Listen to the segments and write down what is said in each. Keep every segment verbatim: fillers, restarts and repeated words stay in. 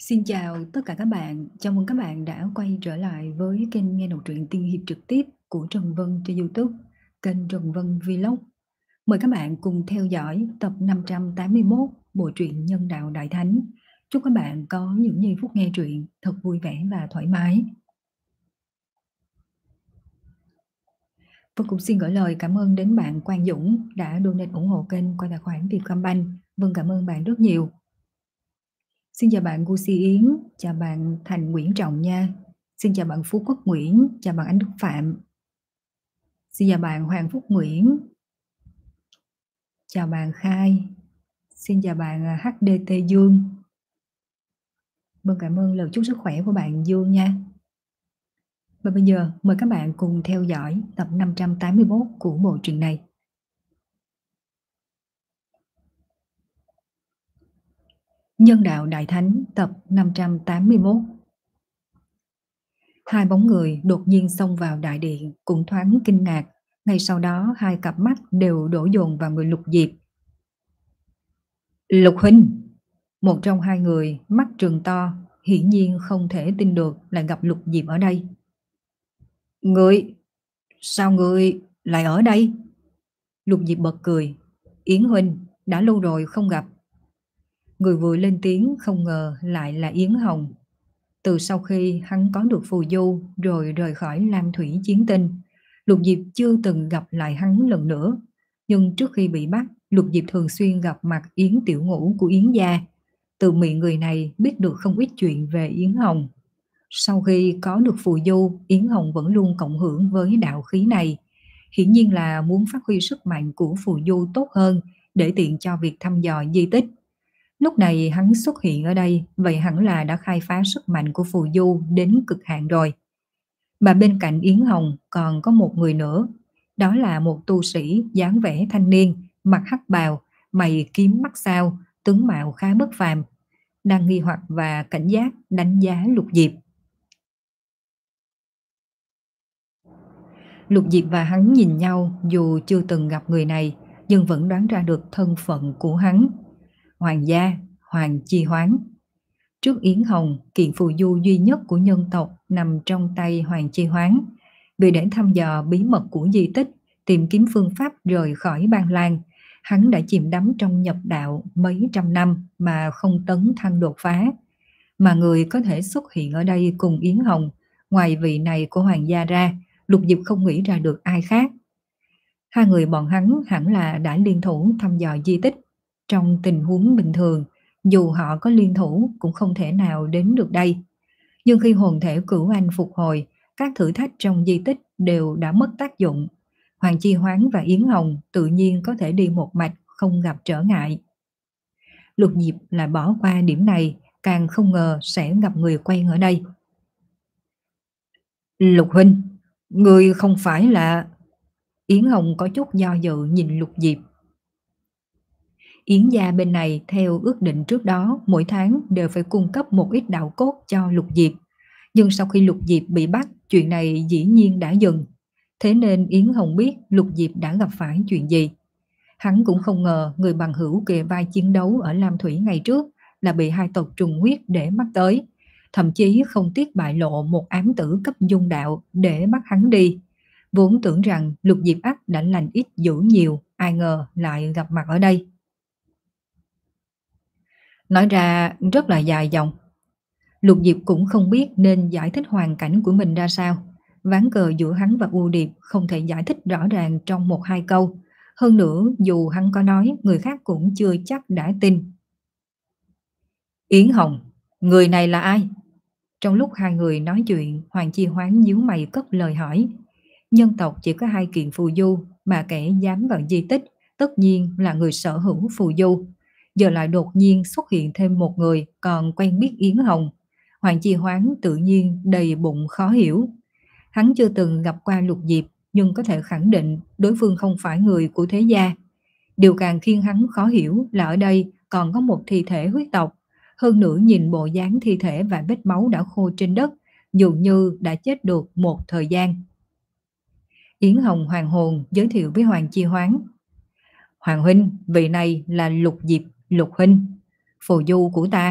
Xin chào tất cả các bạn, chào mừng các bạn đã quay trở lại với kênh nghe đọc truyện tiên hiệp trực tiếp của Trần Vân trên YouTube, kênh Trần Vân Vlog. Mời các bạn cùng theo dõi tập năm trăm tám mươi mốt bộ truyện Nhân đạo Đại Thánh. Chúc các bạn có những giây phút nghe truyện thật vui vẻ và thoải mái. Và cũng xin gửi lời cảm ơn đến bạn Quang Dũng đã donate ủng hộ kênh qua tài khoản Vietcombank. Vâng, cảm ơn bạn rất nhiều. Xin chào bạn Gucci Yến, chào bạn Thành Nguyễn Trọng nha. Xin chào bạn Phú Quốc Nguyễn, chào bạn Anh Đức Phạm. Xin chào bạn Hoàng Phúc Nguyễn. Chào bạn Khai. Xin chào bạn hát đê tê Dương. Vâng, cảm ơn lời chúc sức khỏe của bạn Dương nha. Và bây giờ mời các bạn cùng theo dõi tập năm trăm tám mươi mốt của bộ truyện này. Nhân đạo Đại Thánh tập năm trăm tám mươi mốt. Hai bóng người đột nhiên xông vào đại điện cũng thoáng kinh ngạc. Ngay sau đó hai cặp mắt đều đổ dồn vào người Lục Diệp. Lục huynh! Một trong hai người mắt trừng to, hiển nhiên không thể tin được lại gặp Lục Diệp ở đây. Người! Sao người lại ở đây? Lục Diệp bật cười. Yến huynh, đã lâu rồi không gặp. Người vừa lên tiếng không ngờ lại là Yến Hồng. Từ sau khi hắn có được phù du rồi rời khỏi Lam Thủy Chiến Tinh, Lục Diệp chưa từng gặp lại hắn lần nữa. Nhưng trước khi bị bắt, Lục Diệp thường xuyên gặp mặt Yến Tiểu Ngũ của Yến gia. Từ miệng người này biết được không ít chuyện về Yến Hồng. Sau khi có được phù du, Yến Hồng vẫn luôn cộng hưởng với đạo khí này. Hiển nhiên là muốn phát huy sức mạnh của phù du tốt hơn để tiện cho việc thăm dò di tích. Lúc này hắn xuất hiện ở đây, vậy hẳn là đã khai phá sức mạnh của phù du đến cực hạn rồi. Mà bên cạnh Yến Hồng còn có một người nữa, đó là một tu sĩ dáng vẻ thanh niên, mặt hắc bào, mày kiếm mắt sao, tướng mạo khá bất phàm, đang nghi hoặc và cảnh giác đánh giá Lục Diệp. Lục Diệp và hắn nhìn nhau, dù chưa từng gặp người này, nhưng vẫn đoán ra được thân phận của hắn. Hoàng gia, Hoàng Chi Hoán. Trước Yến Hồng, kiện phù du duy nhất của nhân tộc nằm trong tay Hoàng Chi Hoán. Vì để thăm dò bí mật của di tích, tìm kiếm phương pháp rời khỏi Ban Lan, hắn đã chìm đắm trong nhập đạo mấy trăm năm mà không tấn thăng đột phá. Mà người có thể xuất hiện ở đây cùng Yến Hồng, ngoài vị này của Hoàng gia ra, Lục Diệp không nghĩ ra được ai khác. Hai người bọn hắn hẳn là đã liên thủ thăm dò di tích. Trong tình huống bình thường, dù họ có liên thủ cũng không thể nào đến được đây. Nhưng khi hồn thể Cửu Anh phục hồi, các thử thách trong di tích đều đã mất tác dụng. Hoàng Chi Hoán và Yến Hồng tự nhiên có thể đi một mạch, không gặp trở ngại. Lục Diệp lại bỏ qua điểm này, càng không ngờ sẽ gặp người quen ở đây. Lục huynh, người không phải là... Yến Hồng có chút do dự nhìn Lục Diệp. Yến gia bên này theo ước định trước đó mỗi tháng đều phải cung cấp một ít đạo cốt cho Lục Diệp. Nhưng sau khi Lục Diệp bị bắt, chuyện này dĩ nhiên đã dừng. Thế nên Yến Hồng biết Lục Diệp đã gặp phải chuyện gì. Hắn cũng không ngờ người bằng hữu kề vai chiến đấu ở Lam Thủy ngày trước là bị hai tộc trùng huyết để mắt tới. Thậm chí không tiếc bại lộ một ám tử cấp dung đạo để bắt hắn đi. Vốn tưởng rằng Lục Diệp ắt đã lành ít dữ nhiều, ai ngờ lại gặp mặt ở đây. Nói ra rất là dài dòng. Lục Diệp cũng không biết nên giải thích hoàn cảnh của mình ra sao. Ván cờ giữa hắn và U Điệp không thể giải thích rõ ràng trong một hai câu. Hơn nữa dù hắn có nói, người khác cũng chưa chắc đã tin. Yến Hồng, người này là ai? Trong lúc hai người nói chuyện, Hoàng Chi Hoán nhíu mày cất lời hỏi. Nhân tộc chỉ có hai kiện phù du, mà kẻ dám vào di tích tất nhiên là người sở hữu phù du. Giờ lại đột nhiên xuất hiện thêm một người còn quen biết Yến Hồng. Hoàng Chi Hoán tự nhiên đầy bụng khó hiểu. Hắn chưa từng gặp qua Lục Diệp, nhưng có thể khẳng định đối phương không phải người của thế gia. Điều càng khiến hắn khó hiểu là ở đây còn có một thi thể huyết tộc. Hơn nữa nhìn bộ dáng thi thể và vết máu đã khô trên đất, dường như đã chết được một thời gian. Yến Hồng hoàng hồn giới thiệu với Hoàng Chi Hoán. Hoàng huynh, vị này là Lục Diệp, Lục huynh. Phù du của ta,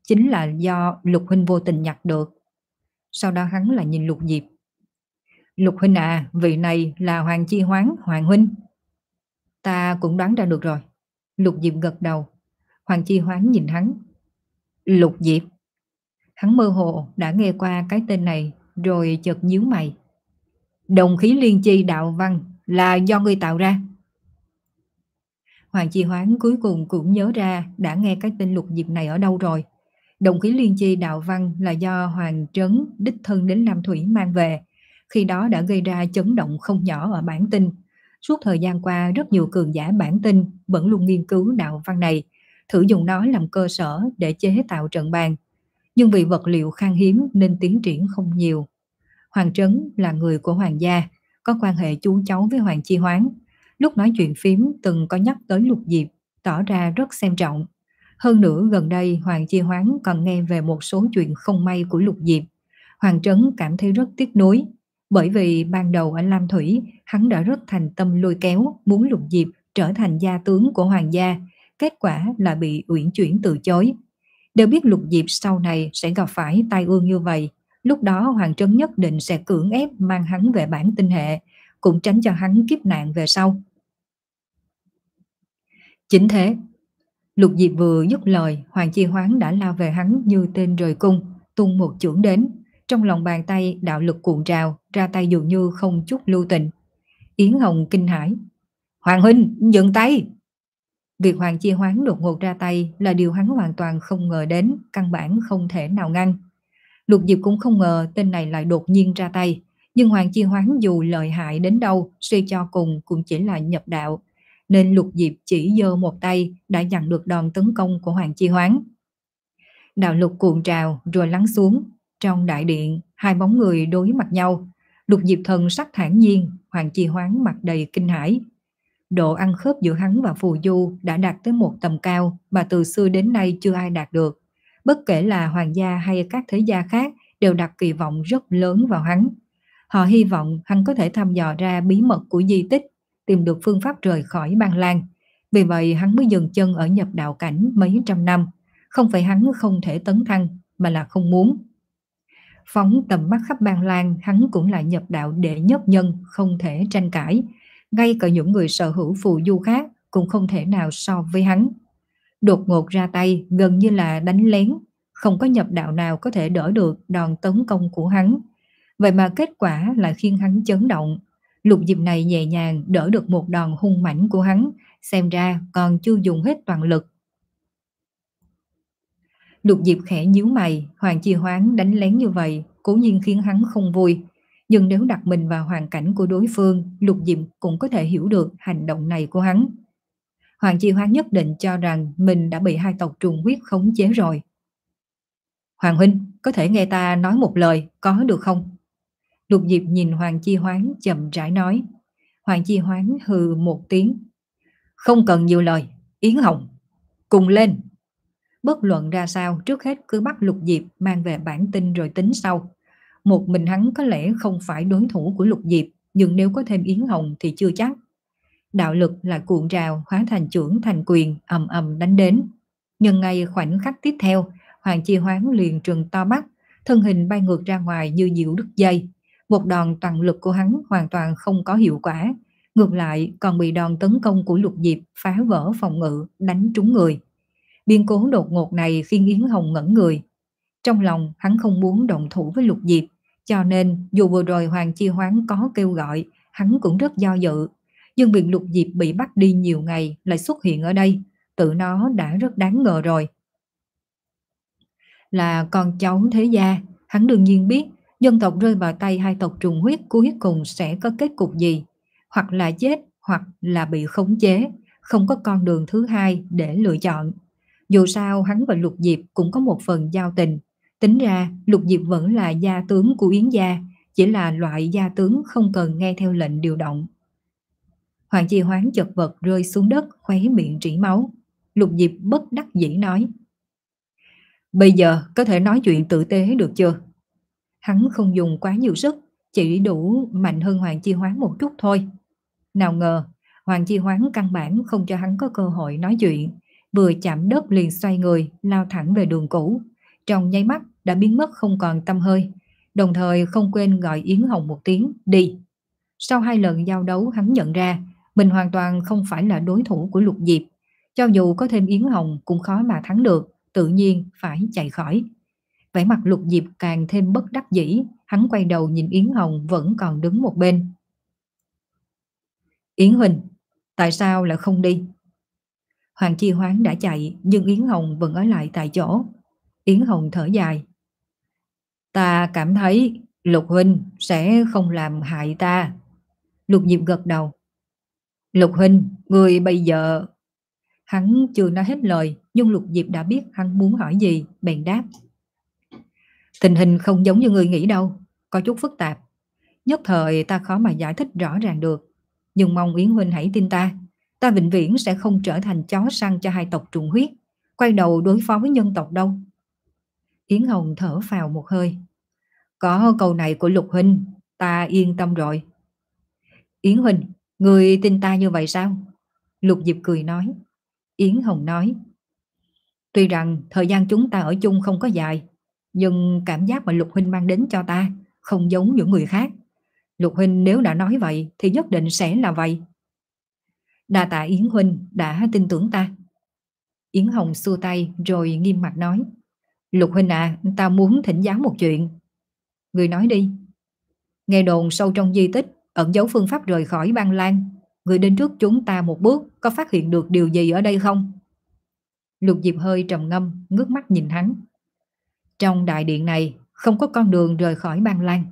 chính là do Lục huynh vô tình nhặt được. Sau đó hắn lại nhìn Lục Diệp. Lục huynh à, vị này là Hoàng Chi Hoán, Hoàng huynh. Ta cũng đoán ra được rồi. Lục Diệp gật đầu. Hoàng Chi Hoán nhìn hắn. Lục Diệp. Hắn mơ hồ đã nghe qua cái tên này, rồi chợt nhíu mày. Đồng khí liên chi đạo văn là do ngươi tạo ra. Hoàng Chi Hoán cuối cùng cũng nhớ ra đã nghe cái tên Lục Diệp này ở đâu rồi. Đồng khí liên chi đạo văn là do Hoàng Trấn đích thân đến Lam Thủy mang về. Khi đó đã gây ra chấn động không nhỏ ở bản tinh. Suốt thời gian qua, rất nhiều cường giả bản tinh vẫn luôn nghiên cứu đạo văn này, thử dùng nó làm cơ sở để chế tạo trận bàn. Nhưng vì vật liệu khan hiếm nên tiến triển không nhiều. Hoàng Trấn là người của Hoàng gia, có quan hệ chú cháu với Hoàng Chi Hoán. Lúc nói chuyện phím từng có nhắc tới Lục Diệp, tỏ ra rất xem trọng. Hơn nữa gần đây Hoàng Chi Hoán còn nghe về một số chuyện không may của Lục Diệp. Hoàng Trấn cảm thấy rất tiếc nuối, bởi vì ban đầu ở Lam Thủy hắn đã rất thành tâm lôi kéo muốn Lục Diệp trở thành gia tướng của Hoàng gia, kết quả là bị uyển chuyển từ chối. Đều biết Lục Diệp sau này sẽ gặp phải tai ương như vậy, lúc đó Hoàng Trấn nhất định sẽ cưỡng ép mang hắn về bản tinh hệ, cũng tránh cho hắn kiếp nạn về sau. Chính thế, Lục Diệp vừa dứt lời, Hoàng Chi Hoán đã lao về hắn như tên rời cung, tung một chưởng đến. Trong lòng bàn tay đạo lực cuộn trào, ra tay dường như không chút lưu tình. Yến Hồng kinh hãi. Hoàng huynh, dừng tay! Việc Hoàng Chi Hoán đột ngột ra tay là điều hắn hoàn toàn không ngờ đến, căn bản không thể nào ngăn. Lục Diệp cũng không ngờ tên này lại đột nhiên ra tay, nhưng Hoàng Chi Hoán dù lợi hại đến đâu, suy cho cùng cũng chỉ là nhập đạo, nên Lục Diệp chỉ giơ một tay đã dặn được đòn tấn công của Hoàng Chi Hoán. Đạo lực cuộn trào rồi lắng xuống, trong đại điện hai bóng người đối mặt nhau. Lục Diệp thần sắc thản nhiên, Hoàng Chi Hoán mặt đầy kinh hãi. Độ ăn khớp giữa hắn và Phù Du đã đạt tới một tầm cao mà từ xưa đến nay chưa ai đạt được. Bất kể là Hoàng gia hay các thế gia khác đều đặt kỳ vọng rất lớn vào hắn. Họ hy vọng hắn có thể thăm dò ra bí mật của di tích, tìm được phương pháp rời khỏi Băng Lan. Vì vậy hắn mới dừng chân ở nhập đạo cảnh mấy trăm năm. Không phải hắn không thể tấn thăng, mà là không muốn. Phóng tầm mắt khắp Băng Lan, hắn cũng là nhập đạo đệ nhất nhân, không thể tranh cãi. Ngay cả những người sở hữu phù du khác cũng không thể nào so với hắn. Đột ngột ra tay gần như là đánh lén, không có nhập đạo nào có thể đỡ được đòn tấn công của hắn. Vậy mà kết quả lại khiến hắn chấn động. Lục Diệp này nhẹ nhàng đỡ được một đòn hung mãnh của hắn, xem ra còn chưa dùng hết toàn lực. Lục Diệp khẽ nhíu mày, Hoàng Chi Hoán đánh lén như vậy cố nhiên khiến hắn không vui. Nhưng nếu đặt mình vào hoàn cảnh của đối phương, Lục Diệp cũng có thể hiểu được hành động này của hắn. Hoàng Chi Hoán nhất định cho rằng mình đã bị hai tộc trùng huyết khống chế rồi. Hoàng huynh, có thể nghe ta nói một lời, có được không? Lục Diệp nhìn Hoàng Chi Hoán chậm rãi nói. Hoàng Chi Hoán hừ một tiếng. Không cần nhiều lời, Yến Hồng, cùng lên. Bất luận ra sao, trước hết cứ bắt Lục Diệp mang về bản tinh rồi tính sau. Một mình hắn có lẽ không phải đối thủ của Lục Diệp, nhưng nếu có thêm Yến Hồng thì chưa chắc. Đạo lực là cuộn trào hóa thành chưởng thành quyền, ầm ầm đánh đến. Nhưng ngay khoảnh khắc tiếp theo, Hoàng Chi Hoán liền trừng to mắt, thân hình bay ngược ra ngoài như diều đứt dây. Một đòn toàn lực của hắn hoàn toàn không có hiệu quả, ngược lại còn bị đòn tấn công của Lục Diệp phá vỡ phòng ngự, đánh trúng người. Biến cố đột ngột này khiến Yến Hồng ngẩn người. Trong lòng hắn không muốn động thủ với Lục Diệp, cho nên dù vừa rồi Hoàng Chi Hoán có kêu gọi, hắn cũng rất do dự. Nhưng việc Lục Diệp bị bắt đi nhiều ngày lại xuất hiện ở đây, tự nó đã rất đáng ngờ rồi. Là con cháu thế gia, hắn đương nhiên biết dân tộc rơi vào tay hai tộc trùng huyết cuối cùng sẽ có kết cục gì. Hoặc là chết, hoặc là bị khống chế, không có con đường thứ hai để lựa chọn. Dù sao hắn và Lục Diệp cũng có một phần giao tình. Tính ra Lục Diệp vẫn là gia tướng của Yến gia, chỉ là loại gia tướng không cần nghe theo lệnh điều động. Hoàng Chi Hoán chật vật rơi xuống đất, khóe miệng rỉ máu. Lục Diệp bất đắc dĩ nói. Bây giờ có thể nói chuyện tử tế được chưa? Hắn không dùng quá nhiều sức, chỉ đủ mạnh hơn Hoàng Chi Hoán một chút thôi. Nào ngờ Hoàng Chi Hoán căn bản không cho hắn có cơ hội nói chuyện, vừa chạm đất liền xoay người lao thẳng về đường cũ. trong nháy mắt đã biến mất không còn tăm hơi, đồng thời không quên gọi Yến Hồng một tiếng đi. Sau hai lần giao đấu hắn nhận ra mình hoàn toàn không phải là đối thủ của Lục Diệp, cho dù có thêm Yến Hồng cũng khó mà thắng được, tự nhiên phải chạy khỏi. Vẻ mặt Lục Diệp càng thêm bất đắc dĩ, hắn quay đầu nhìn Yến Hồng vẫn còn đứng một bên. Yến huynh, tại sao lại không đi? Hoàng Chi Hoán đã chạy, nhưng Yến Hồng vẫn ở lại tại chỗ. Yến Hồng thở dài. Ta cảm thấy Lục huynh sẽ không làm hại ta. Lục Diệp gật đầu. Lục huynh, người bây giờ... Hắn chưa nói hết lời, nhưng Lục Diệp đã biết hắn muốn hỏi gì, bèn đáp. Tình hình không giống như người nghĩ đâu, có chút phức tạp. Nhất thời ta khó mà giải thích rõ ràng được. Nhưng mong Yến huynh hãy tin ta, ta vĩnh viễn sẽ không trở thành chó săn cho hai tộc trùng huyết, quay đầu đối phó với nhân tộc đâu. Yến Hồng thở phào một hơi. Có câu này của Lục huynh, ta yên tâm rồi. Yến huynh, người tin ta như vậy sao? Lục Diệp cười nói. Yến Hồng nói. Tuy rằng thời gian chúng ta ở chung không có dài, nhưng cảm giác mà Lục huynh mang đến cho ta không giống những người khác. Lục huynh nếu đã nói vậy thì nhất định sẽ là vậy. Đa tạ Yến huynh đã tin tưởng ta. Yến Hồng xua tay rồi nghiêm mặt nói. Lục huynh à, ta muốn thỉnh giáo một chuyện. Người nói đi. Nghe đồn sâu trong di tích ẩn giấu phương pháp rời khỏi Băng Lan. Người đến trước chúng ta một bước, có phát hiện được điều gì ở đây không? Lục Diệp hơi trầm ngâm, ngước mắt nhìn hắn. Trong đại điện này không có con đường rời khỏi Băng Lan.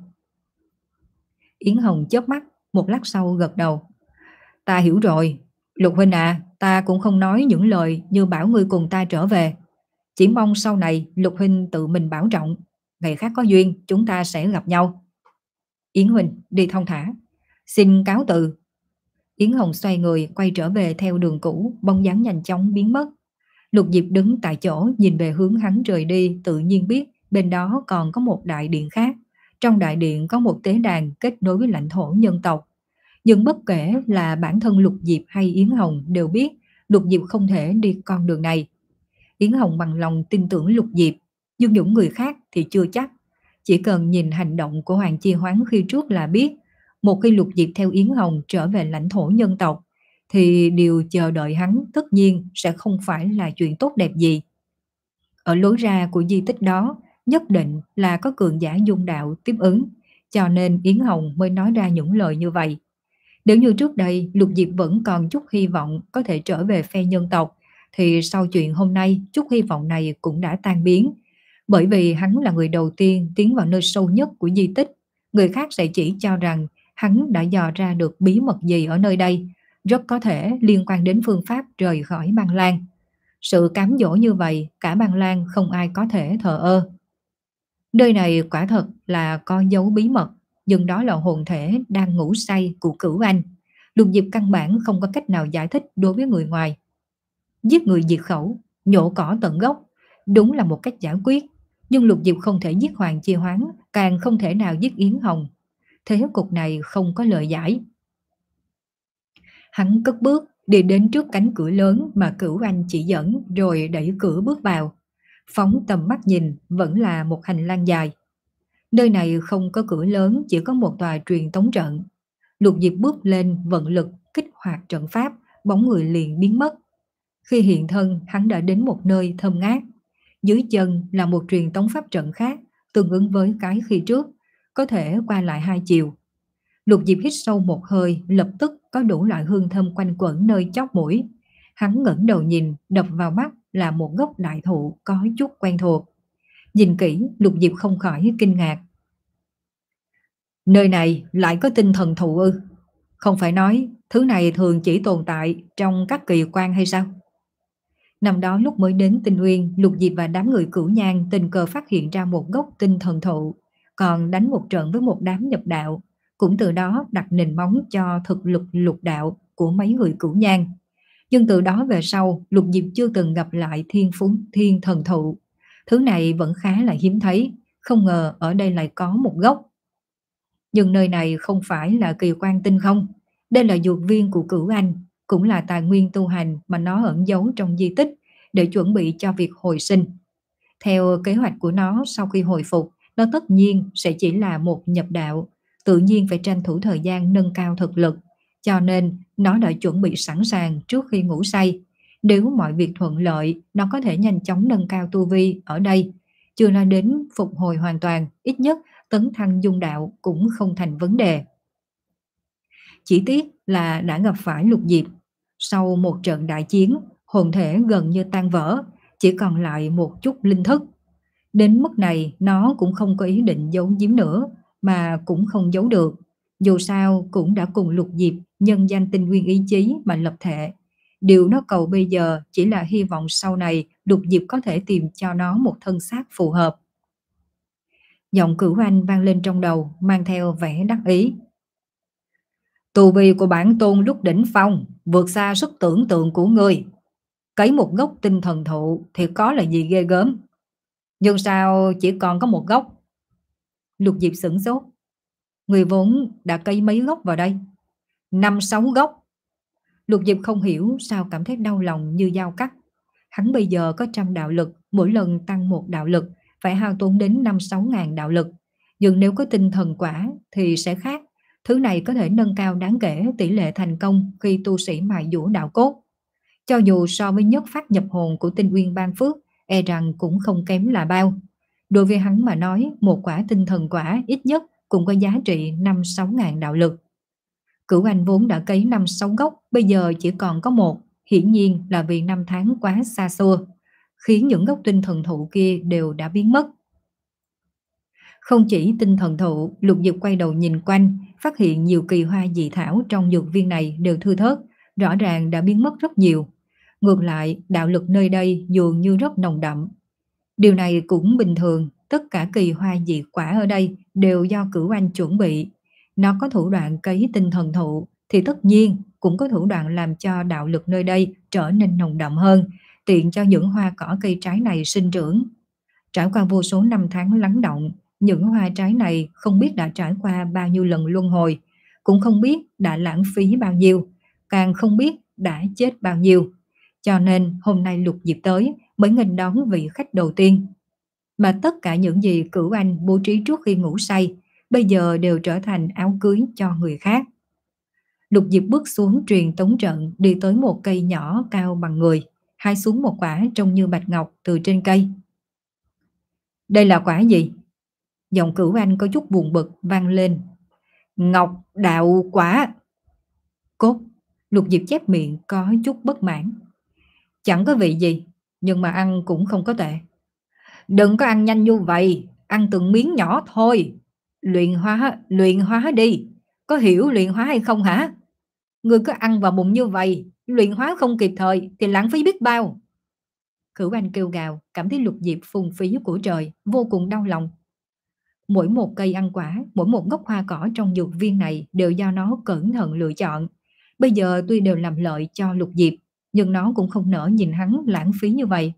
Yến Hồng chớp mắt, một lát sau gật đầu. Ta hiểu rồi. Lục huynh à, ta cũng không nói những lời như bảo ngươi cùng ta trở về. Chỉ mong sau này Lục huynh tự mình bảo trọng. Ngày khác có duyên chúng ta sẽ gặp nhau. Yến huynh đi thong thả. Xin cáo từ. Yến Hồng xoay người quay trở về theo đường cũ, bóng dáng nhanh chóng biến mất. Lục Diệp đứng tại chỗ nhìn về hướng hắn rời đi, tự nhiên biết bên đó còn có một đại điện khác. Trong đại điện có một tế đàn kết nối với lãnh thổ nhân tộc. Nhưng bất kể là bản thân Lục Diệp hay Yến Hồng đều biết Lục Diệp không thể đi con đường này. Yến Hồng bằng lòng tin tưởng Lục Diệp, nhưng những người khác thì chưa chắc. Chỉ cần nhìn hành động của Hoàng Chi Hoán khi trước là biết, một khi Lục Diệp theo Yến Hồng trở về lãnh thổ nhân tộc, thì điều chờ đợi hắn tất nhiên sẽ không phải là chuyện tốt đẹp gì. Ở lối ra của di tích đó, nhất định là có cường giả dung đạo tiếp ứng, cho nên Yến Hồng mới nói ra những lời như vậy. Nếu như trước đây Lục Diệp vẫn còn chút hy vọng có thể trở về phe nhân tộc, thì sau chuyện hôm nay chút hy vọng này cũng đã tan biến. Bởi vì hắn là người đầu tiên tiến vào nơi sâu nhất của di tích, người khác sẽ chỉ cho rằng hắn đã dò ra được bí mật gì ở nơi đây, rất có thể liên quan đến phương pháp rời khỏi Băng Lan. Sự cám dỗ như vậy, cả Băng Lan không ai có thể thờ ơ. Nơi này quả thật là có dấu bí mật, nhưng đó là hồn thể đang ngủ say của Cửu Anh. Lục Diệp căn bản không có cách nào giải thích đối với người ngoài. Giết người diệt khẩu, nhổ cỏ tận gốc, đúng là một cách giải quyết. Nhưng Lục Diệp không thể giết Hoàng Chi Hoán, càng không thể nào giết Yến Hồng. Thế cục này không có lời giải. Hắn cất bước đi đến trước cánh cửa lớn mà Cửu Anh chỉ dẫn, rồi đẩy cửa bước vào. Phóng tầm mắt nhìn vẫn là một hành lang dài. Nơi này không có cửa lớn, chỉ có một tòa truyền tống trận. Lục Diệp bước lên vận lực kích hoạt trận pháp, bóng người liền biến mất. Khi hiện thân, hắn đã đến một nơi thơm ngát. Dưới chân là một truyền tống pháp trận khác, tương ứng với cái khi trước, có thể qua lại hai chiều. Lục Diệp hít sâu một hơi, lập tức có đủ loại hương thơm quanh quẩn nơi chóp mũi. Hắn ngẩng đầu nhìn, đập vào mắt là một gốc đại thụ có chút quen thuộc. Nhìn kỹ, Lục Diệp không khỏi kinh ngạc. Nơi này lại có tinh thần thụ ư? Không phải nói thứ này thường chỉ tồn tại trong các kỳ quan hay sao? Năm đó lúc mới đến Tinh Uyên, Lục Diệp và đám người Cửu Nhang tình cờ phát hiện ra một gốc tinh thần thụ, còn đánh một trận với một đám nhập đạo, cũng từ đó đặt nền móng cho thực lực lục đạo của mấy người Cửu Nhang. Nhưng từ đó về sau, Lục Diệp chưa từng gặp lại thiên phú thiên thần thụ. Thứ này vẫn khá là hiếm thấy, không ngờ ở đây lại có một gốc. Nhưng nơi này không phải là kỳ quan tinh không? Đây là dược viên của Cửu Anh, cũng là tài nguyên tu hành mà nó ẩn giấu trong di tích để chuẩn bị cho việc hồi sinh. Theo kế hoạch của nó, sau khi hồi phục, nó tất nhiên sẽ chỉ là một nhập đạo, tự nhiên phải tranh thủ thời gian nâng cao thực lực, cho nên nó đã chuẩn bị sẵn sàng trước khi ngủ say. Nếu mọi việc thuận lợi, nó có thể nhanh chóng nâng cao tu vi ở đây, chưa nói đến phục hồi hoàn toàn, ít nhất tấn thăng dung đạo cũng không thành vấn đề. Chỉ tiếc là đã gặp phải Lục Diệp. Sau một trận đại chiến, hồn thể gần như tan vỡ, chỉ còn lại một chút linh thức. Đến mức này nó cũng không có ý định giấu giếm nữa, mà cũng không giấu được. Dù sao cũng đã cùng Lục Diệp nhân danh tinh nguyên ý chí mà lập thể. Điều nó cầu bây giờ chỉ là hy vọng sau này Lục Diệp có thể tìm cho nó một thân xác phù hợp. Giọng Cửu Anh vang lên trong đầu, mang theo vẻ đắc ý. Tu vi của bản tôn lúc đỉnh phong vượt xa sức tưởng tượng của ngươi. Cấy một gốc tinh thần thụ thì có là gì ghê gớm. Nhưng sao chỉ còn có một gốc? Lục Diệp sửng sốt. Người vốn đã cấy mấy gốc vào đây? Năm sáu gốc. Lục Diệp không hiểu sao cảm thấy đau lòng như dao cắt. Hắn bây giờ có trăm đạo lực, mỗi lần tăng một đạo lực phải hao tốn đến năm sáu ngàn đạo lực. Nhưng nếu có tinh thần quả thì sẽ khác. Thứ này có thể nâng cao đáng kể tỷ lệ thành công khi tu sĩ mài dũa đạo cốt. Cho dù so với nhất phát nhập hồn của tinh nguyên ban phước, e rằng cũng không kém là bao. Đối với hắn mà nói, một quả tinh thần quả ít nhất cũng có giá trị năm sáu ngàn đạo lực. Cửu Anh vốn đã cấy năm sáu gốc, bây giờ chỉ còn có một, hiển nhiên là vì năm tháng quá xa xưa, khiến những gốc tinh thần thụ kia đều đã biến mất. Không chỉ tinh thần thụ, Lục Diệp quay đầu nhìn quanh, phát hiện nhiều kỳ hoa dị thảo trong dược viên này đều thưa thớt, rõ ràng đã biến mất rất nhiều. Ngược lại, đạo lực nơi đây dường như rất nồng đậm. Điều này cũng bình thường, tất cả kỳ hoa dị quả ở đây đều do Cửu Anh chuẩn bị. Nó có thủ đoạn cấy tinh thần thụ, thì tất nhiên cũng có thủ đoạn làm cho đạo lực nơi đây trở nên nồng đậm hơn, tiện cho những hoa cỏ cây trái này sinh trưởng. Trải qua vô số năm tháng lắng động, những hoa trái này không biết đã trải qua bao nhiêu lần luân hồi, cũng không biết đã lãng phí bao nhiêu, càng không biết đã chết bao nhiêu. Cho nên hôm nay Lục Diệp tới mới nghênh đón vị khách đầu tiên. Mà tất cả những gì Cửu Anh bố trí trước khi ngủ say, bây giờ đều trở thành áo cưới cho người khác. Lục Diệp bước xuống truyền tống trận, đi tới một cây nhỏ cao bằng người, hái xuống một quả trông như bạch ngọc từ trên cây. Đây là quả gì? Giọng Cửu Anh có chút buồn bực vang lên. Ngọc đạo quả. Cốt. Lục Diệp chép miệng có chút bất mãn. Chẳng có vị gì, nhưng mà ăn cũng không có tệ. Đừng có ăn nhanh như vậy, ăn từng miếng nhỏ thôi. Luyện hóa, luyện hóa đi. Có hiểu luyện hóa hay không hả? Ngươi cứ ăn vào bụng như vậy, luyện hóa không kịp thời thì lãng phí biết bao. Cửu Anh kêu gào, cảm thấy Lục Diệp phung phí của trời, vô cùng đau lòng. Mỗi một cây ăn quả, mỗi một gốc hoa cỏ trong dược viên này đều do nó cẩn thận lựa chọn. Bây giờ tuy đều làm lợi cho Lục Diệp, nhưng nó cũng không nỡ nhìn hắn lãng phí như vậy.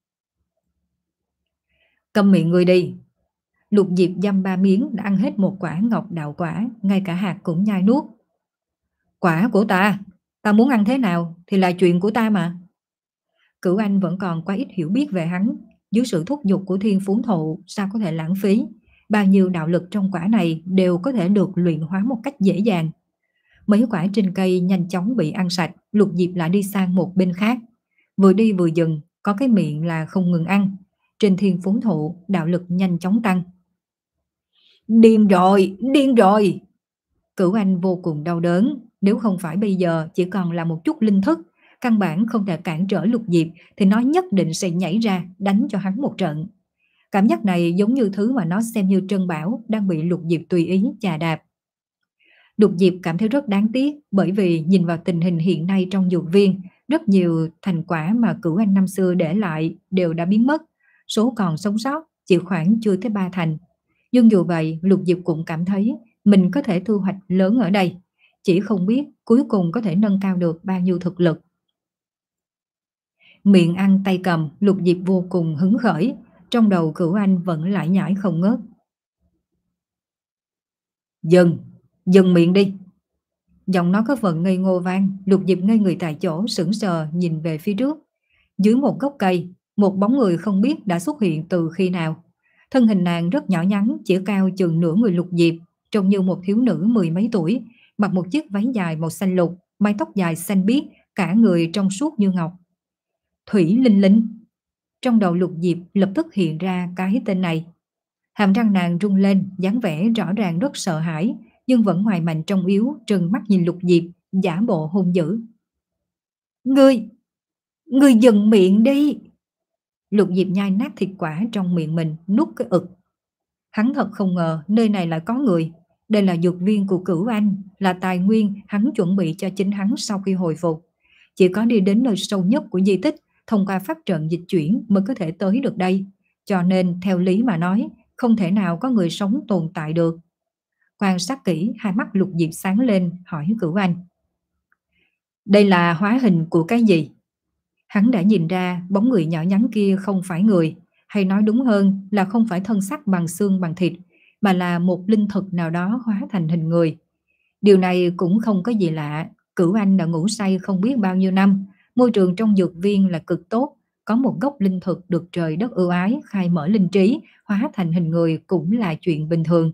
Câm miệng ngươi đi. Lục Diệp dăm ba miếng đã ăn hết một quả ngọc đạo quả, ngay cả hạt cũng nhai nuốt. Quả của ta, ta muốn ăn thế nào thì là chuyện của ta mà. Cửu Anh vẫn còn quá ít hiểu biết về hắn, dưới sự thúc giục của thiên phú thụ sao có thể lãng phí. Bao nhiêu đạo lực trong quả này đều có thể được luyện hóa một cách dễ dàng. Mấy quả trên cây nhanh chóng bị ăn sạch, Lục Diệp lại đi sang một bên khác. Vừa đi vừa dừng, có cái miệng là không ngừng ăn. Trên thiên phú thụ, đạo lực nhanh chóng tăng. Điên rồi, điên rồi. Cửu Anh vô cùng đau đớn. Nếu không phải bây giờ chỉ còn là một chút linh thức, căn bản không thể cản trở Lục Diệp, thì nó nhất định sẽ nhảy ra đánh cho hắn một trận. Cảm giác này giống như thứ mà nó xem như trân bảo đang bị Lục Diệp tùy ý chà đạp. Lục Diệp cảm thấy rất đáng tiếc, bởi vì nhìn vào tình hình hiện nay trong dược viên, rất nhiều thành quả mà Cửu Anh năm xưa để lại đều đã biến mất, số còn sống sót chỉ khoảng chưa tới ba thành. Nhưng dù vậy, Lục Diệp cũng cảm thấy mình có thể thu hoạch lớn ở đây, chỉ không biết cuối cùng có thể nâng cao được bao nhiêu thực lực. Miệng ăn tay cầm, Lục Diệp vô cùng hứng khởi, trong đầu Cửu Anh vẫn lải nhải không ngớt. Dừng, dừng miệng đi. Giọng nó có phần ngây ngô vang, Lục Diệp ngây người tại chỗ, sững sờ nhìn về phía trước. Dưới một gốc cây, Một bóng người không biết đã xuất hiện từ khi nào. Thân hình nàng rất nhỏ nhắn, chỉ cao chừng nửa người Lục Diệp, trông như một thiếu nữ mười mấy tuổi, mặc một chiếc váy dài màu xanh lục, mái tóc dài xanh biếc, cả người trong suốt như ngọc. Thủy Linh Linh. Trong đầu Lục Diệp lập tức hiện ra cái tên này. Hàm răng nàng rung lên, dáng vẻ rõ ràng rất sợ hãi, nhưng vẫn ngoài mạnh trong yếu, trừng mắt nhìn Lục Diệp, giả bộ hung dữ. Ngươi, ngươi dừng miệng đi. Lục Diệp nhai nát thịt quả trong miệng mình, nuốt cái ực. Hắn thật không ngờ nơi này lại có người. Đây là dược viên của Cửu Anh, là tài nguyên hắn chuẩn bị cho chính hắn sau khi hồi phục. Chỉ có đi đến nơi sâu nhất của di tích, thông qua pháp trận dịch chuyển mới có thể tới được đây. Cho nên theo lý mà nói, không thể nào có người sống tồn tại được. Quan sát kỹ, hai mắt Lục Diệp sáng lên, hỏi Cửu Anh. Đây là hóa hình của cái gì? Hắn đã nhìn ra bóng người nhỏ nhắn kia không phải người, hay nói đúng hơn là không phải thân xác bằng xương bằng thịt, mà là một linh thực nào đó hóa thành hình người. Điều này cũng không có gì lạ, Cửu Anh đã ngủ say không biết bao nhiêu năm, môi trường trong dược viên là cực tốt, có một gốc linh thực được trời đất ưu ái khai mở linh trí, hóa thành hình người cũng là chuyện bình thường.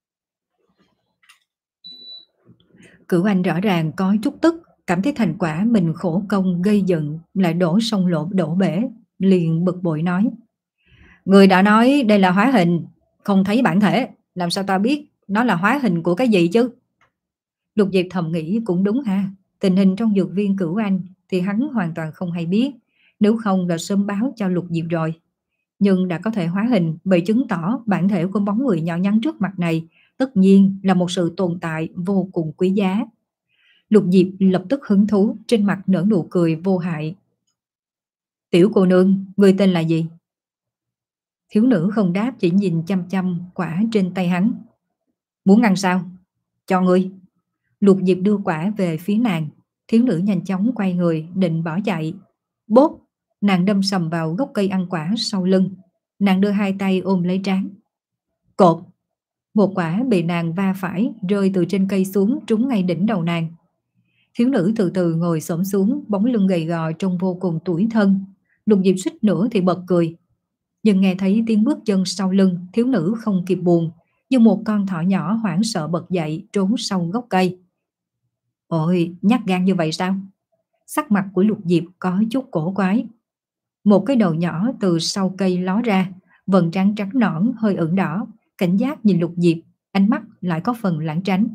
Cửu Anh rõ ràng có chút tức, cảm thấy thành quả mình khổ công gây dựng lại đổ sông lộ đổ bể, liền bực bội nói. Người đã nói đây là hóa hình, không thấy bản thể, làm sao ta biết nó là hóa hình của cái gì chứ? Lục Diệp thầm nghĩ cũng đúng ha, tình hình trong dược viên Cửu Anh thì hắn hoàn toàn không hay biết, nếu không đã sớm báo cho Lục Diệp rồi. Nhưng đã có thể hóa hình bởi chứng tỏ bản thể của bóng người nhỏ nhắn trước mặt này tất nhiên là một sự tồn tại vô cùng quý giá. Lục Diệp lập tức hứng thú, trên mặt nở nụ cười vô hại. Tiểu cô nương, người tên là gì? Thiếu nữ không đáp, chỉ nhìn chăm chăm quả trên tay hắn. Muốn ăn sao? Cho ngươi. Lục Diệp đưa quả về phía nàng. Thiếu nữ nhanh chóng quay người định bỏ chạy. Bốp! Nàng đâm sầm vào gốc cây ăn quả sau lưng. Nàng đưa hai tay ôm lấy trán. Cột! Một quả bị nàng va phải, rơi từ trên cây xuống, trúng ngay đỉnh đầu nàng. Thiếu nữ từ từ ngồi xổm xuống, bóng lưng gầy gò trông vô cùng tủi thân. Lục Diệp suýt nữa thì bật cười. Nhưng nghe thấy tiếng bước chân sau lưng, thiếu nữ không kịp buồn, như một con thỏ nhỏ hoảng sợ bật dậy trốn sau gốc cây. Ôi, nhát gan như vậy sao? Sắc mặt của Lục Diệp có chút cổ quái. Một cái đầu nhỏ từ sau cây ló ra, vầng trán trắng nõn hơi ửng đỏ, cảnh giác nhìn Lục Diệp, ánh mắt lại có phần lảng tránh.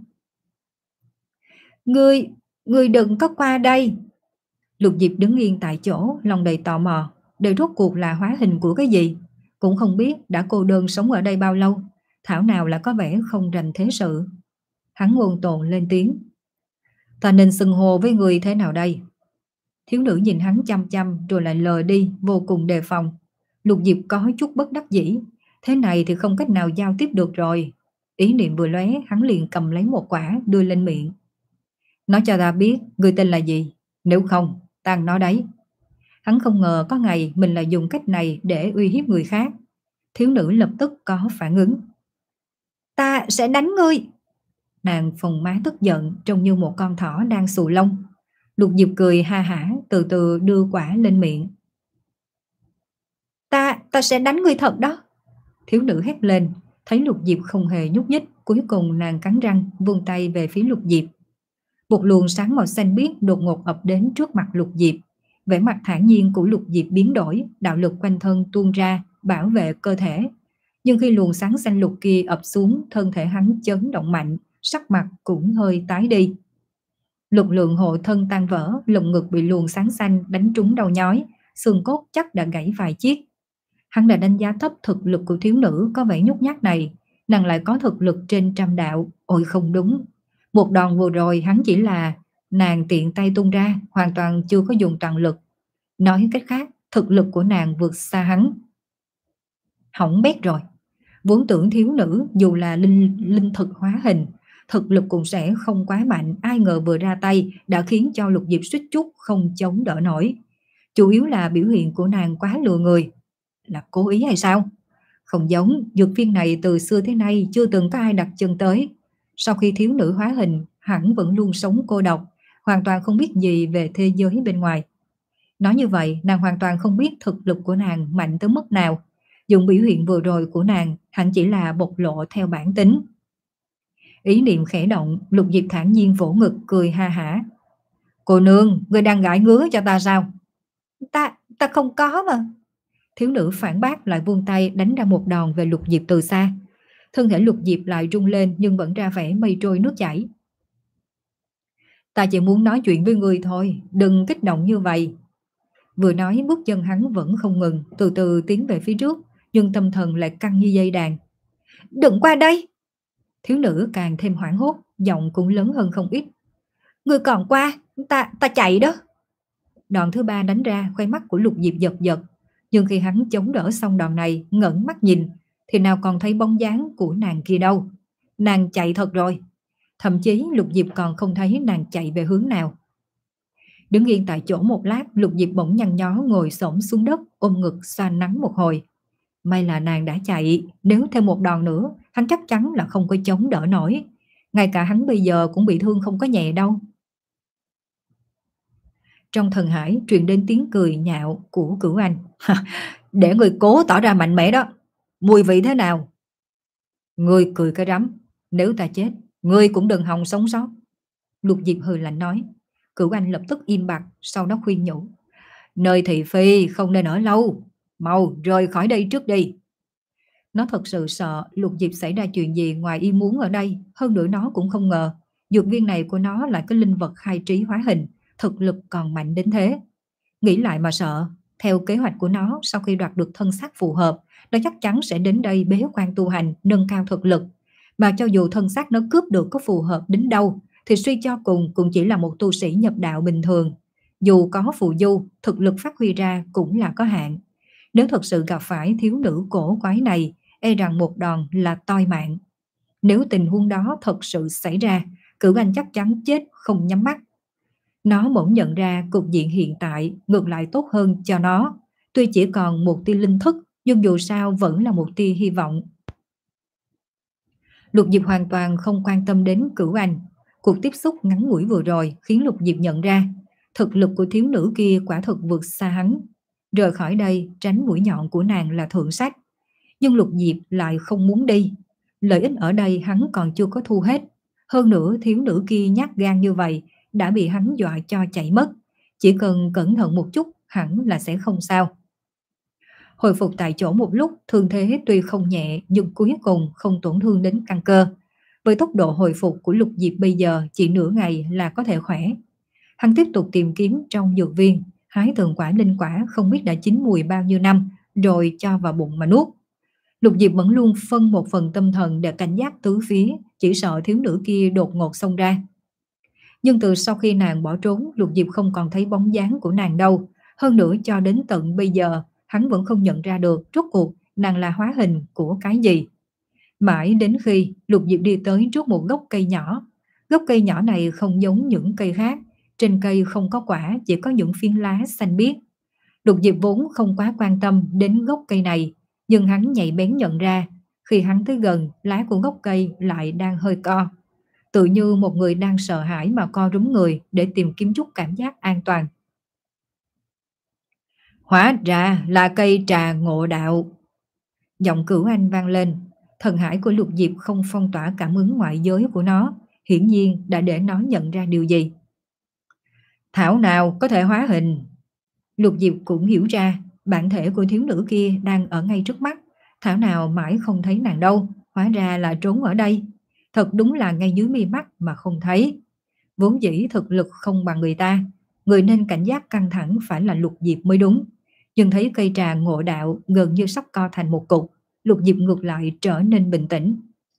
Ngươi, ngươi đừng có qua đây. Lục Diệp đứng yên tại chỗ, lòng đầy tò mò, đều rốt cuộc là hóa hình của cái gì? Cũng không biết đã cô đơn sống ở đây bao lâu, thảo nào là có vẻ không rành thế sự. Hắn ôn tồn lên tiếng. Ta nên xưng hô với người thế nào đây? Thiếu nữ nhìn hắn chăm chăm rồi lại lờ đi, vô cùng đề phòng. Lục Diệp có chút bất đắc dĩ, thế này thì không cách nào giao tiếp được rồi. Ý niệm vừa lóe, hắn liền cầm lấy một quả đưa lên miệng. Nói cho ta biết người tên là gì, nếu không ta ăn nó đấy. Hắn không ngờ có ngày mình lại dùng cách này để uy hiếp người khác. Thiếu nữ lập tức có phản ứng. Ta sẽ đánh ngươi. Nàng phồng má tức giận, trông như một con thỏ đang xù lông. Lục Diệp cười ha hả, từ từ đưa quả lên miệng. Ta, ta sẽ đánh ngươi thật đó. Thiếu nữ hét lên, thấy Lục Diệp không hề nhúc nhích, cuối cùng nàng cắn răng, vươn tay về phía Lục Diệp. Một luồng sáng màu xanh biếc đột ngột ập đến trước mặt Lục Diệp. Vẻ mặt thản nhiên của Lục Diệp biến đổi, đạo lực quanh thân tuôn ra, bảo vệ cơ thể. Nhưng khi luồng sáng xanh lục kia ập xuống, thân thể hắn chấn động mạnh, sắc mặt cũng hơi tái đi. Lực lượng hộ thân tan vỡ, lồng ngực bị luồng sáng xanh đánh trúng đau nhói, xương cốt chắc đã gãy vài chiếc. Hắn đã đánh giá thấp thực lực của thiếu nữ có vẻ nhút nhát này, nàng lại có thực lực trên trăm đạo. Ôi không đúng, một đòn vừa rồi hắn chỉ là nàng tiện tay tung ra, hoàn toàn chưa có dùng toàn lực. Nói cách khác, thực lực của nàng vượt xa hắn. Hỏng bét rồi. Vốn tưởng thiếu nữ dù là linh, linh thực hóa hình, thực lực cũng sẽ không quá mạnh, ai ngờ vừa ra tay đã khiến cho Lục Diệp suýt chút không chống đỡ nổi. Chủ yếu là biểu hiện của nàng quá lừa người. Là cố ý hay sao? Không giống, dược viên này từ xưa tới nay chưa từng có ai đặt chân tới. Sau khi thiếu nữ hóa hình, hẳn vẫn luôn sống cô độc, hoàn toàn không biết gì về thế giới bên ngoài. Nói như vậy, nàng hoàn toàn không biết thực lực của nàng mạnh tới mức nào. Dùng biểu hiện vừa rồi của nàng hẳn chỉ là bộc lộ theo bản tính. Ý niệm khẽ động, Lục Diệp thản nhiên vỗ ngực cười ha hả. Cô nương, ngươi đang gãi ngứa cho ta sao? Ta, ta không có mà. Thiếu nữ phản bác lại vươn tay đánh ra một đòn về Lục Diệp từ xa. Thân thể Lục Diệp lại rung lên nhưng vẫn ra vẻ mây trôi nước chảy. Ta chỉ muốn nói chuyện với ngươi thôi, đừng kích động như vậy. Vừa nói bước chân hắn vẫn không ngừng, từ từ tiến về phía trước, nhưng tâm thần lại căng như dây đàn. Đừng qua đây! Thiếu nữ càng thêm hoảng hốt, giọng cũng lớn hơn không ít. Ngươi còn qua, ta, ta chạy đó. Đòn thứ ba đánh ra, khoe mắt của Lục Diệp giật giật, nhưng khi hắn chống đỡ xong đòn này, ngẩng mắt nhìn, thì nào còn thấy bóng dáng của nàng kia đâu. Nàng chạy thật rồi. Thậm chí Lục Diệp còn không thấy nàng chạy về hướng nào. Đứng yên tại chỗ một lát, Lục Diệp bỗng nhăn nhó ngồi xổm xuống đất, ôm ngực xoa nắng một hồi. May là nàng đã chạy, nếu thêm một đòn nữa, hắn chắc chắn là không có chống đỡ nổi. Ngay cả hắn bây giờ cũng bị thương không có nhẹ đâu. Trong thần hải truyền đến tiếng cười nhạo của Cửu Anh. Để người cố tỏ ra mạnh mẽ đó. Mùi vị thế nào? Ngươi cười cái rắm. Nếu ta chết, ngươi cũng đừng hòng sống sót. Lục Diệp hừ lạnh nói. Cửu Anh lập tức im bặt, sau đó khuyên nhủ. Nơi thị phi không nên ở lâu. Mau rời khỏi đây trước đi. Nó thật sự sợ Lục Diệp xảy ra chuyện gì ngoài ý muốn ở đây. Hơn nữa nó cũng không ngờ dược viên này của nó là cái linh vật khai trí hóa hình, thực lực còn mạnh đến thế. Nghĩ lại mà sợ. Theo kế hoạch của nó, sau khi đoạt được thân xác phù hợp, nó chắc chắn sẽ đến đây bế quan tu hành, nâng cao thực lực. Mà cho dù thân xác nó cướp được có phù hợp đến đâu, thì suy cho cùng cũng chỉ là một tu sĩ nhập đạo bình thường. Dù có phù du, thực lực phát huy ra cũng là có hạn. Nếu thật sự gặp phải thiếu nữ cổ quái này, e rằng một đòn là toi mạng. Nếu tình huống đó thật sự xảy ra, Cửu Anh chắc chắn chết không nhắm mắt. Nó bỗng nhận ra cục diện hiện tại ngược lại tốt hơn cho nó. Tuy chỉ còn một tia linh thức, nhưng dù sao vẫn là một tia hy vọng. Lục Diệp hoàn toàn không quan tâm đến Cửu Anh. Cuộc tiếp xúc ngắn ngủi vừa rồi khiến Lục Diệp nhận ra thực lực của thiếu nữ kia quả thực vượt xa hắn. Rời khỏi đây, tránh mũi nhọn của nàng là thượng sách. Nhưng Lục Diệp lại không muốn đi. Lợi ích ở đây hắn còn chưa có thu hết. Hơn nữa thiếu nữ kia nhát gan như vậy đã bị hắn dọa cho chạy mất. Chỉ cần cẩn thận một chút hẳn là sẽ không sao. Hồi phục tại chỗ một lúc, thương thế tuy không nhẹ nhưng cuối cùng không tổn thương đến căn cơ. Với tốc độ hồi phục của Lục Diệp bây giờ chỉ nửa ngày là có thể khỏe. Hắn tiếp tục tìm kiếm trong dược viên, hái từng quả linh quả không biết đã chín mùi bao nhiêu năm, rồi cho vào bụng mà nuốt. Lục Diệp vẫn luôn phân một phần tâm thần để cảnh giác tứ phía, chỉ sợ thiếu nữ kia đột ngột xông ra. Nhưng từ sau khi nàng bỏ trốn, Lục Diệp không còn thấy bóng dáng của nàng đâu. Hơn nữa cho đến tận bây giờ, hắn vẫn không nhận ra được rốt cuộc nàng là hóa hình của cái gì. Mãi đến khi Lục Diệp đi tới trước một gốc cây nhỏ. Gốc cây nhỏ này không giống những cây khác. Trên cây không có quả, chỉ có những phiến lá xanh biếc. Lục Diệp vốn không quá quan tâm đến gốc cây này, nhưng hắn nhạy bén nhận ra, khi hắn tới gần, lá của gốc cây lại đang hơi co. Tự như một người đang sợ hãi mà co rúm người để tìm kiếm chút cảm giác an toàn. Hóa ra là cây trà ngộ đạo. Giọng Cửu Anh vang lên. Thần hải của Lục Diệp không phong tỏa cảm ứng ngoại giới của nó, hiển nhiên đã để nó nhận ra điều gì. Thảo nào có thể hóa hình. Lục Diệp cũng hiểu ra bản thể của thiếu nữ kia đang ở ngay trước mắt. Thảo nào mãi không thấy nàng đâu, hóa ra là trốn ở đây. Thật đúng là ngay dưới mi mắt mà không thấy. Vốn dĩ thực lực không bằng người ta, người nên cảnh giác căng thẳng phải là Lục Diệp mới đúng. Nhưng thấy cây trà ngộ đạo gần như sắp co thành một cục, Lục Diệp ngược lại trở nên bình tĩnh.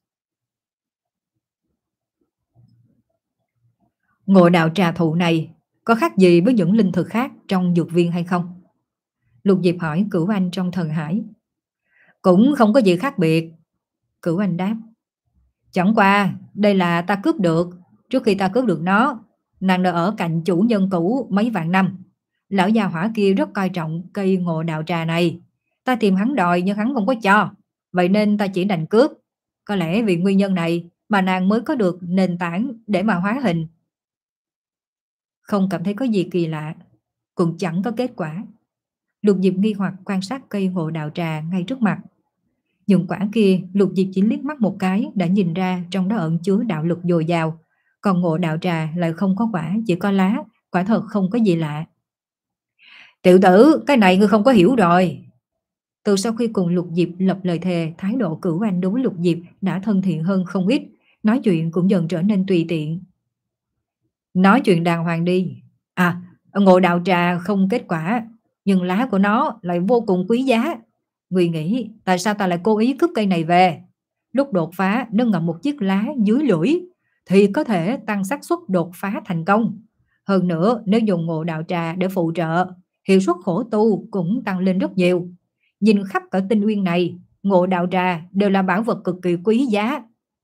Ngộ đạo trà thụ này có khác gì với những linh thực khác trong dược viên hay không? Lục Diệp hỏi Cửu Anh trong thần hải. Cũng không có gì khác biệt. Cửu Anh đáp. Chẳng qua đây là ta cướp được. Trước khi ta cướp được nó, nàng đã ở cạnh chủ nhân cũ mấy vạn năm. Lão gia hỏa kia rất coi trọng cây ngộ đạo trà này. Ta tìm hắn đòi nhưng hắn không có cho. Vậy nên ta chỉ đành cướp. Có lẽ vì nguyên nhân này mà nàng mới có được nền tảng để mà hóa hình. Không cảm thấy có gì kỳ lạ. cũng chẳng có kết quả. Lục Diệp nghi hoặc quan sát cây ngộ đạo trà ngay trước mặt. Những quả kia Lục Diệp chỉ liếc mắt một cái đã nhìn ra trong đó ẩn chứa đạo lực dồi dào, còn ngộ đạo trà lại không có quả, chỉ có lá, quả thật không có gì lạ. Tiểu tử, cái này ngươi không có hiểu rồi. Từ sau khi cùng Lục Diệp lập lời thề, thái độ Cửu Anh đối với Lục Diệp đã thân thiện hơn không ít, nói chuyện cũng dần trở nên tùy tiện. Nói chuyện đàng hoàng đi. À, ngộ đạo trà không kết quả, nhưng lá của nó lại vô cùng quý giá. Ngươi nghĩ tại sao ta lại cố ý cướp cây này về? Lúc đột phá nó ngậm một chiếc lá dưới lưỡi thì có thể tăng xác suất đột phá thành công. Hơn nữa nếu dùng ngộ đạo trà để phụ trợ, hiệu suất khổ tu cũng tăng lên rất nhiều. Nhìn khắp cả tinh uyên này, ngộ đạo trà đều là bảo vật cực kỳ quý giá.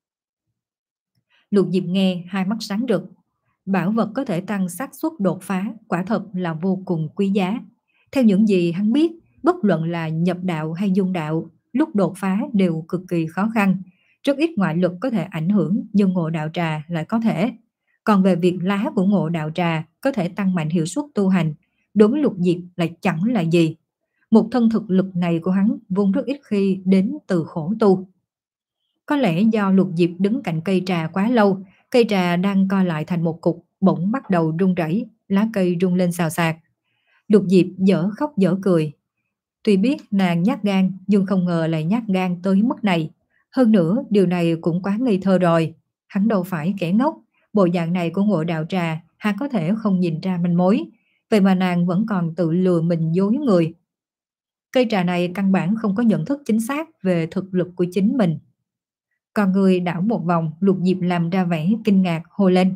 Lục Diệp nghe hai mắt sáng rực. Bảo vật có thể tăng xác suất đột phá quả thật là vô cùng quý giá. Theo những gì hắn biết, bất luận là nhập đạo hay dung đạo, lúc đột phá đều cực kỳ khó khăn. Rất ít ngoại lực có thể ảnh hưởng, nhưng ngộ đạo trà lại có thể. Còn về việc lá của ngộ đạo trà có thể tăng mạnh hiệu suất tu hành, đối với Lục Diệp lại chẳng là gì. Một thân thực lực này của hắn vốn rất ít khi đến từ khổ tu. Có lẽ do Lục Diệp đứng cạnh cây trà quá lâu, cây trà đang co lại thành một cục, bỗng bắt đầu rung rẩy, lá cây rung lên xào xạc. Lục Diệp dở khóc dở cười. Tuy biết nàng nhát gan, nhưng không ngờ lại nhát gan tới mức này. Hơn nữa, điều này cũng quá ngây thơ rồi. Hắn đâu phải kẻ ngốc, bộ dạng này của ngộ đạo trà hắn có thể không nhìn ra manh mối. Vậy mà nàng vẫn còn tự lừa mình dối người. Cây trà này căn bản không có nhận thức chính xác về thực lực của chính mình. Còn người đảo một vòng, Lục Diệp làm ra vẻ kinh ngạc hô lên.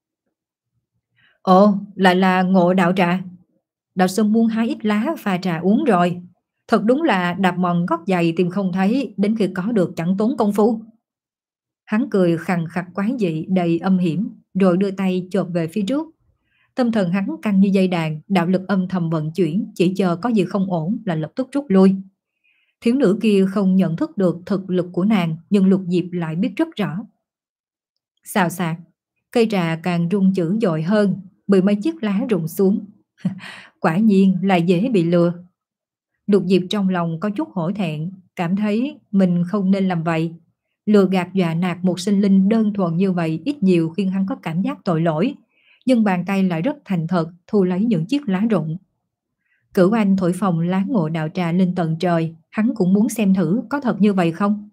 Ồ, lại là ngộ đạo trà. Đạo Sơn muốn hái ít lá pha trà uống rồi. Thật đúng là đạp mòn gót giày tìm không thấy, đến khi có được chẳng tốn công phu. Hắn cười khằng khặc quái dị đầy âm hiểm, rồi đưa tay chộp về phía trước. Tâm thần hắn căng như dây đàn, đạo lực âm thầm vận chuyển, chỉ chờ có gì không ổn là lập tức rút lui. Thiếu nữ kia không nhận thức được thực lực của nàng, nhưng Lục Diệp lại biết rất rõ. Xào xạc, cây trà càng rung dữ dội hơn, mười mấy chiếc lá rụng xuống. Quả nhiên là dễ bị lừa. Lục Diệp trong lòng có chút hổ thẹn, cảm thấy mình không nên làm vậy. Lừa gạt dọa nạt một sinh linh đơn thuần như vậy ít nhiều khiến hắn có cảm giác tội lỗi, nhưng bàn tay lại rất thành thật thu lấy những chiếc lá rụng. Cửu Anh thổi phồng lá ngộ đạo trà lên tận trời, hắn cũng muốn xem thử có thật như vậy không.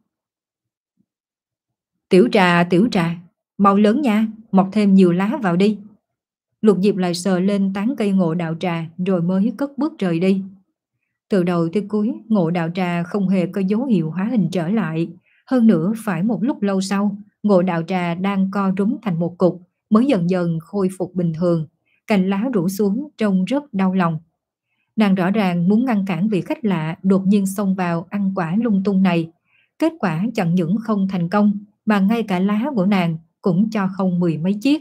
Tiểu trà, tiểu trà, mau lớn nha, mọc thêm nhiều lá vào đi. Lục Diệp lại sờ lên tán cây ngộ đạo trà rồi mới cất bước rời đi. Từ đầu tới cuối, ngộ đạo trà không hề có dấu hiệu hóa hình trở lại. Hơn nữa phải một lúc lâu sau, ngộ đạo trà đang co rúm thành một cục, mới dần dần khôi phục bình thường. Cành lá rủ xuống trông rất đau lòng. Nàng rõ ràng muốn ngăn cản vị khách lạ đột nhiên xông vào ăn quả lung tung này. Kết quả chẳng những không thành công, mà ngay cả lá của nàng cũng cho không mười mấy chiếc.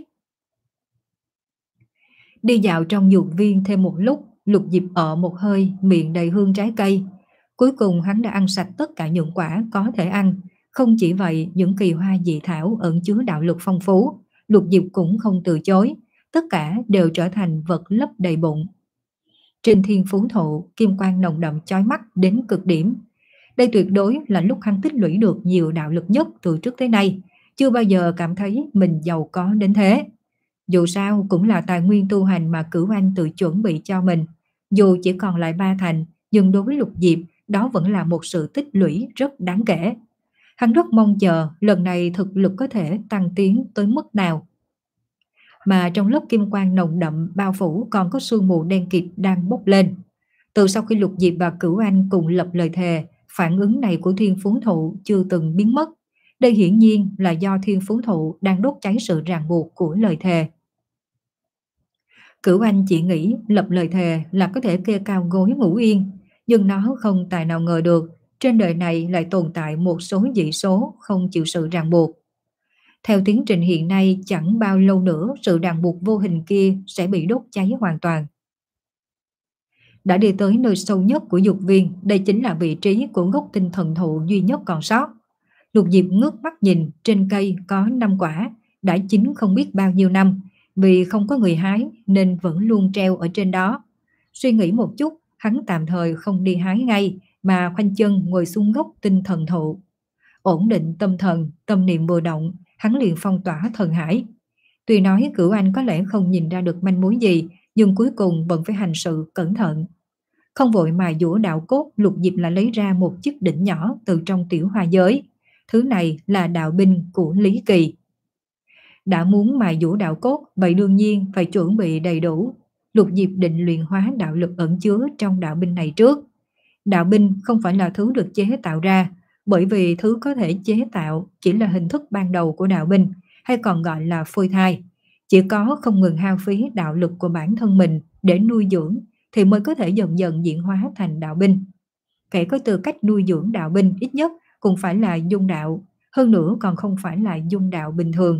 Đi dạo trong dược viên thêm một lúc, Lục Diệp ợ một hơi, miệng đầy hương trái cây. Cuối cùng hắn đã ăn sạch tất cả những quả có thể ăn. Không chỉ vậy, những kỳ hoa dị thảo ẩn chứa đạo lực phong phú, Lục Diệp cũng không từ chối. Tất cả đều trở thành vật lấp đầy bụng. Trên thiên phú thụ, kim quang nồng đậm chói mắt đến cực điểm. Đây tuyệt đối là lúc hắn tích lũy được nhiều đạo lực nhất từ trước tới nay. Chưa bao giờ cảm thấy mình giàu có đến thế. Dù sao cũng là tài nguyên tu hành mà Cửu Anh tự chuẩn bị cho mình. Dù chỉ còn lại ba thành, nhưng đối với Lục Diệp, đó vẫn là một sự tích lũy rất đáng kể. Hắn rất mong chờ lần này thực lực có thể tăng tiến tới mức nào. Mà trong lớp kim quang nồng đậm bao phủ còn có sương mù đen kịt đang bốc lên. Từ sau khi Lục Diệp và Cửu Anh cùng lập lời thề, phản ứng này của thiên phú thụ chưa từng biến mất. Đây hiển nhiên là do thiên phú thụ đang đốt cháy sự ràng buộc của lời thề. Cửu Anh chỉ nghĩ lập lời thề là có thể kê cao gối ngủ yên, nhưng nó không tài nào ngờ được trên đời này lại tồn tại một số dị số không chịu sự ràng buộc. Theo tiến trình hiện nay, chẳng bao lâu nữa sự ràng buộc vô hình kia sẽ bị đốt cháy hoàn toàn. Đã đi tới nơi sâu nhất của dục viên, đây chính là vị trí của gốc tinh thần thụ duy nhất còn sót. Lục Diệp ngước mắt nhìn, trên cây có năm quả, đã chín không biết bao nhiêu năm, vì không có người hái nên vẫn luôn treo ở trên đó. Suy nghĩ một chút, hắn tạm thời không đi hái ngay mà khoanh chân ngồi xuống gốc tinh thần thụ. Ổn định tâm thần, tâm niệm vừa động, hắn liền phong tỏa thần hải. Tuy nói Cửu Anh có lẽ không nhìn ra được manh mối gì, nhưng cuối cùng vẫn phải hành sự cẩn thận. Không vội mài dũa đạo cốt, Lục Diệp lại lấy ra một chiếc đỉnh nhỏ từ trong tiểu hoa giới. Thứ này là đạo binh của Lý Kỳ. Đã muốn mài dũa đạo cốt, vậy đương nhiên phải chuẩn bị đầy đủ. Lục Diệp định luyện hóa đạo lực ẩn chứa trong đạo binh này trước. Đạo binh không phải là thứ được chế tạo ra, bởi vì thứ có thể chế tạo chỉ là hình thức ban đầu của đạo binh, hay còn gọi là phôi thai. Chỉ có không ngừng hao phí đạo lực của bản thân mình để nuôi dưỡng thì mới có thể dần dần diễn hóa thành đạo binh. Kẻ có tư cách nuôi dưỡng đạo binh ít nhất cũng phải là dung đạo, hơn nữa còn không phải là dung đạo bình thường.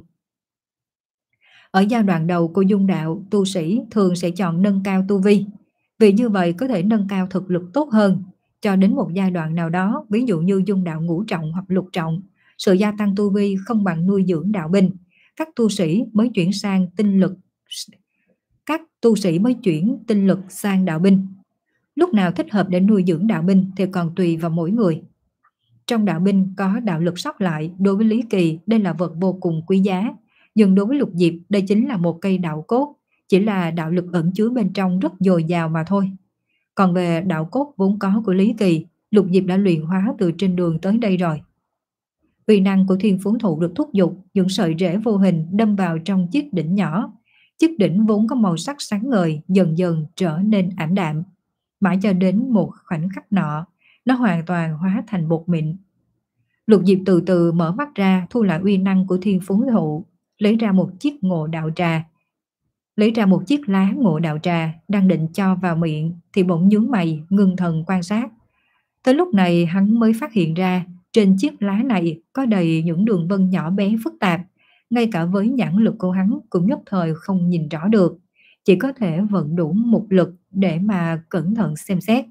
Ở giai đoạn đầu của dung đạo, tu sĩ thường sẽ chọn nâng cao tu vi, vì như vậy có thể nâng cao thực lực tốt hơn. Cho đến một giai đoạn nào đó, ví dụ như dung đạo ngũ trọng hoặc lục trọng, sự gia tăng tu vi không bằng nuôi dưỡng đạo binh, các tu sĩ mới chuyển sang tinh lực các tu sĩ mới chuyển tinh lực sang đạo binh. Lúc nào thích hợp để nuôi dưỡng đạo binh thì còn tùy vào mỗi người. Trong đạo binh có đạo lực sót lại, đối với Lý Kỳ đây là vật vô cùng quý giá, nhưng đối với Lục Diệp đây chính là một cây đạo cốt, chỉ là đạo lực ẩn chứa bên trong rất dồi dào mà thôi. Còn về đạo cốt vốn có của Lý Kỳ, Lục Diệp đã luyện hóa từ trên đường tới đây rồi. Uy năng của Thiên Phú Thụ được thúc giục, những sợi rễ vô hình đâm vào trong chiếc đỉnh nhỏ. Chiếc đỉnh vốn có màu sắc sáng ngời dần dần trở nên ảm đạm. Mãi cho đến một khoảnh khắc nọ, nó hoàn toàn hóa thành bột mịn. Lục Diệp từ từ mở mắt ra, thu lại uy năng của Thiên Phú Thụ, lấy ra một chiếc ngộ đạo trà. Lấy ra một chiếc lá ngộ đạo trà, đang định cho vào miệng thì bỗng nhướng mày, ngưng thần quan sát. Tới lúc này hắn mới phát hiện ra, trên chiếc lá này có đầy những đường vân nhỏ bé phức tạp, ngay cả với nhãn lực của hắn cũng nhất thời không nhìn rõ được, chỉ có thể vận đủ một lực để mà cẩn thận xem xét.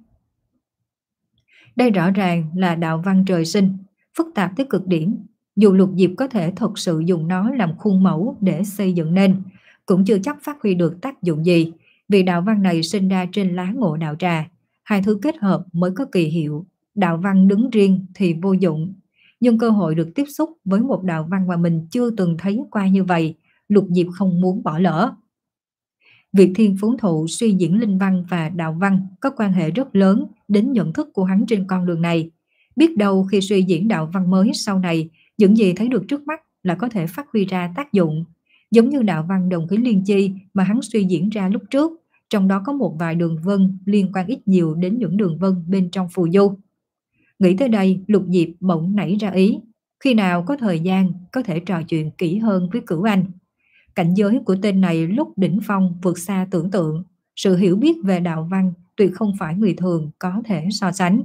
Đây rõ ràng là đạo văn trời sinh, phức tạp tới cực điểm, dù Lục Diệp có thể thật sự dùng nó làm khuôn mẫu để xây dựng nên, cũng chưa chắc phát huy được tác dụng gì, vì đạo văn này sinh ra trên lá ngộ đạo trà, hai thứ kết hợp mới có kỳ hiệu. Đạo văn đứng riêng thì vô dụng, nhưng cơ hội được tiếp xúc với một đạo văn mà mình chưa từng thấy qua như vậy, Lục Diệp không muốn bỏ lỡ. Việc Thiên Phú Thụ suy diễn linh văn và đạo văn có quan hệ rất lớn đến nhận thức của hắn trên con đường này. Biết đâu khi suy diễn đạo văn mới sau này, những gì thấy được trước mắt là có thể phát huy ra tác dụng. Giống như đạo văn đồng khí liên chi mà hắn suy diễn ra lúc trước, trong đó có một vài đường vân liên quan ít nhiều đến những đường vân bên trong phù du. Nghĩ tới đây, Lục Diệp bỗng nảy ra ý, khi nào có thời gian có thể trò chuyện kỹ hơn với Cửu Anh. Cảnh giới của tên này lúc đỉnh phong vượt xa tưởng tượng, sự hiểu biết về đạo văn tuyệt không phải người thường có thể so sánh.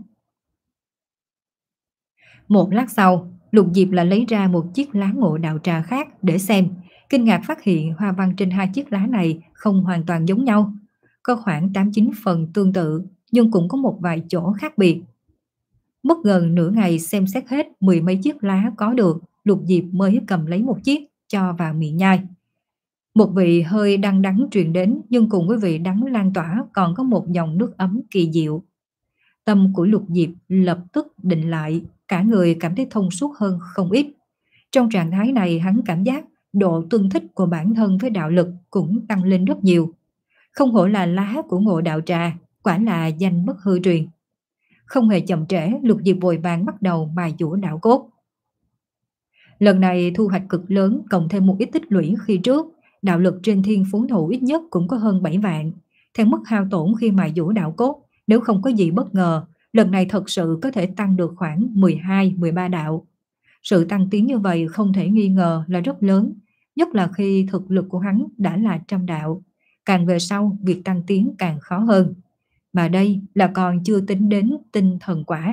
Một lát sau, Lục Diệp lại lấy ra một chiếc lá ngộ đạo trà khác để xem, kinh ngạc phát hiện hoa văn trên hai chiếc lá này không hoàn toàn giống nhau, có khoảng tám chín phần tương tự nhưng cũng có một vài chỗ khác biệt. Mất gần nửa ngày xem xét hết mười mấy chiếc lá có được, Lục Diệp mới cầm lấy một chiếc cho vào miệng nhai. Một vị hơi đắng đắng truyền đến, nhưng cùng với vị đắng lan tỏa còn có một dòng nước ấm kỳ diệu. Tâm của Lục Diệp lập tức định lại, cả người cảm thấy thông suốt hơn không ít. Trong trạng thái này hắn cảm giác độ tương thích của bản thân với đạo lực cũng tăng lên rất nhiều. Không hổ là lá của ngộ đạo trà, quả là danh bất hư truyền. Không hề chậm trễ, Lục Diệp vội vàng bắt đầu mài dũa đạo cốt. Lần này thu hoạch cực lớn, cộng thêm một ít tích lũy khi trước, đạo lực trên Thiên Phú Thụ ít nhất cũng có hơn bảy vạn. Theo mức hao tổn khi mài dũa đạo cốt, nếu không có gì bất ngờ, lần này thật sự có thể tăng được khoảng mười hai mười ba đạo. Sự tăng tiến như vậy không thể nghi ngờ là rất lớn, nhất là khi thực lực của hắn đã là trăm đạo. Càng về sau, việc tăng tiến càng khó hơn. Mà đây là còn chưa tính đến tinh thần quả.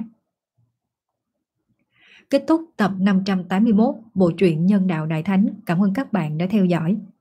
Kết thúc tập năm trăm tám mươi mốt bộ truyện Nhân Đạo Đại Thánh. Cảm ơn các bạn đã theo dõi.